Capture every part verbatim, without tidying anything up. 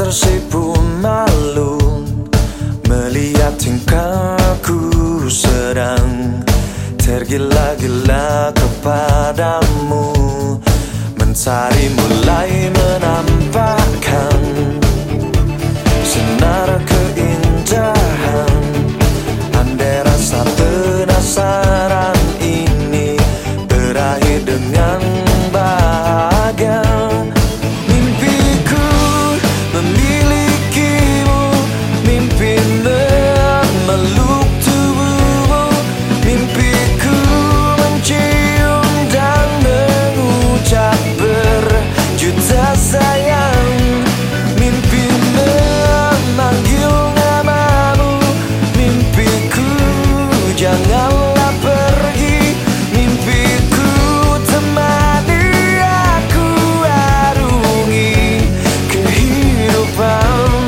tersipu malu melihat tingkahku sedang tergila-gila kepadamu, mencari mulai menampakkan sinar keindahan. Andai rasa penasaran ini berakhir dengan bahagia. Mimpiku memilikimu, mimpi memeluk tubuhmu, mimpiku mencium dan mengucap berjuta sayang, mimpi memanggil namamu, mimpiku janganlah pergi, mimpiku temani aku arungi kehidupan.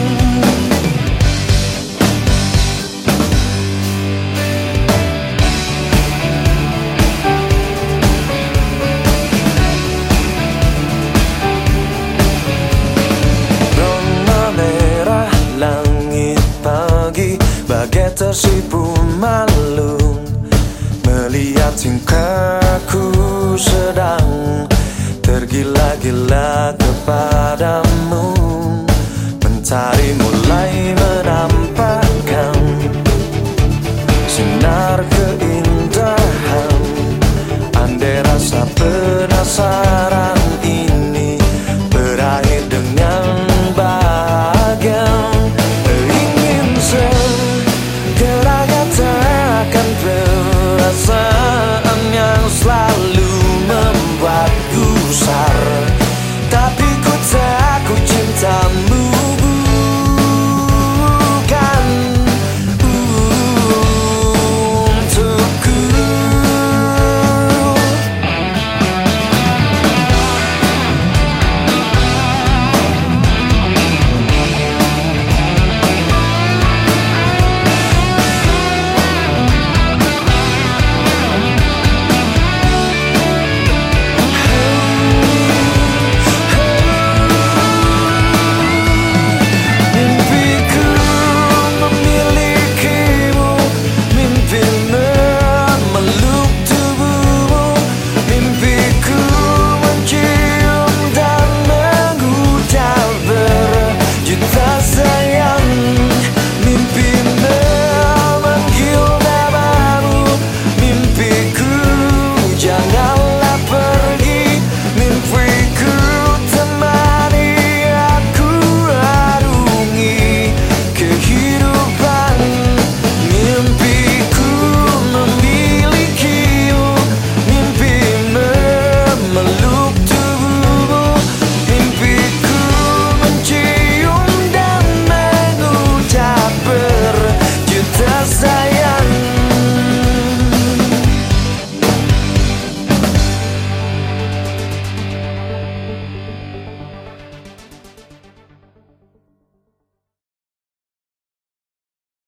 Rona merah langit pagi bagai tersipu malu melihat tingkahku sedang tergila-gila kepadamu, mencari mulai menampakkan sinar keindahan. Andai rasa penasaran